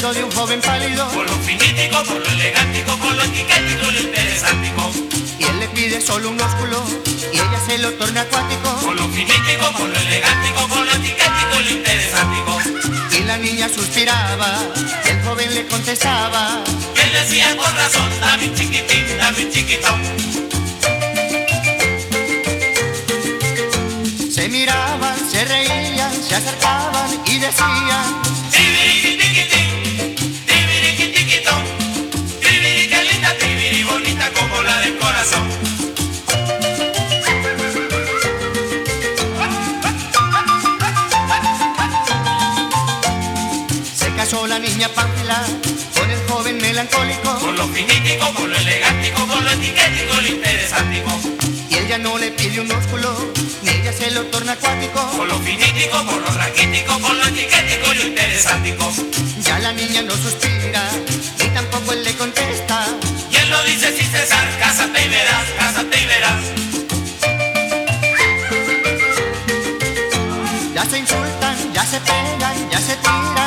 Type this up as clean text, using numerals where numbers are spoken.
recuerdo de un joven pálido, por lo finítico, por lo elegántico, por lo etiquético y lo interesantico. y él le pide solo un ósculo y ella se lo torna acuático. Por lo finítico, por lo elegántico, por lo etiquético y lo interesantico. Y la niña suspiraba, y el joven le contestaba, Y él decía con razón, dame un chiquitín, dame un chiquitón. se miraban, se reían, se acercaban y decían, Tibiriquitiquitín, tibiriquitiquitón, tibiri que linda, tibiri bonita como la del corazón. se casó la niña Pánfila con el joven melancólico, Por lo finítico, por lo elegántico, por lo etiquético y lo interesantico. y él ya no le pide un ósculo, ni ella se lo torna acuático. Por lo finítico, por lo raquítico, por lo etiquético y lo interesantico. Ya la niña no suspira, ni tampoco él le contesta, Y él lo dice sin cesar, cásate y verás, cásate y verás. ya se insultan, ya se pegan, ya se tiran.